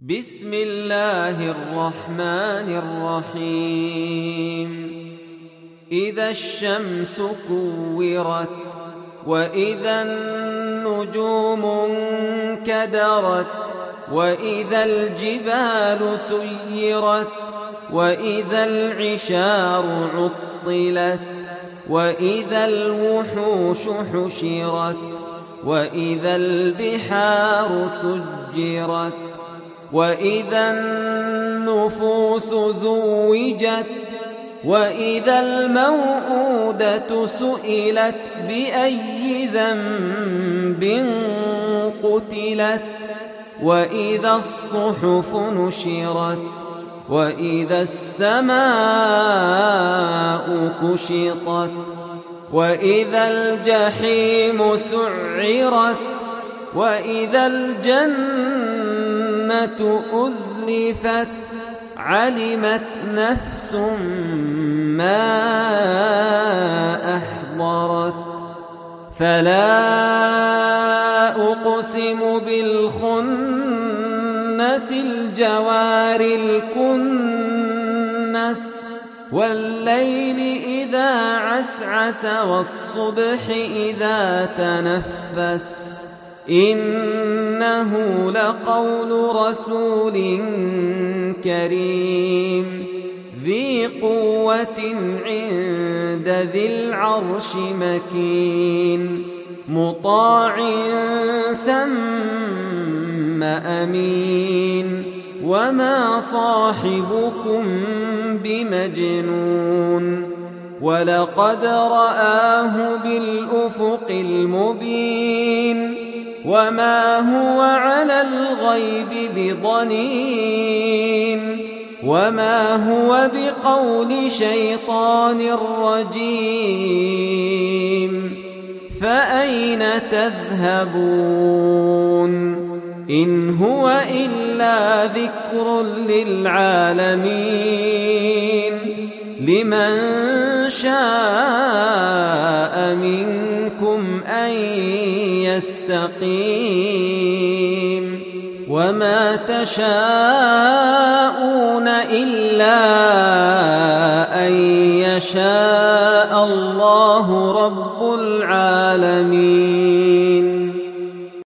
بسم الله الرحمن الرحيم إذا الشمس كورت وإذا النجوم انكدرت وإذا الجبال سيرت وإذا العشار عطلت وإذا الوحوش حشرت وإذا البحار سجرت وإذا النفوس زوجت وإذا الموءودة سئلت بأي ذنب قتلت وإذا الصحف نشرت وإذا السماء كشطت وإذا الجحيم سعرت وإذا الجنة أزلفت علمت نفس ما أحضرت فلا أقسم بالخنس الجوار الكنس والليل إذا عسعس والصبح إذا تنفس إنه لقول رسول كريم ذي قوة عند ذي العرش مكين مطاع ثم أمين وما صاحبكم بمجنون ولقد رآه بالأفق المبين وما هو على الغيب بضنين وما هو بقول شيطان رجيم فأين تذهبون إن هو إلا ذكر للعالمين لمن شاء منكم أن يستقيم وما تشاءون إلا أن يشاء الله رب العالمين.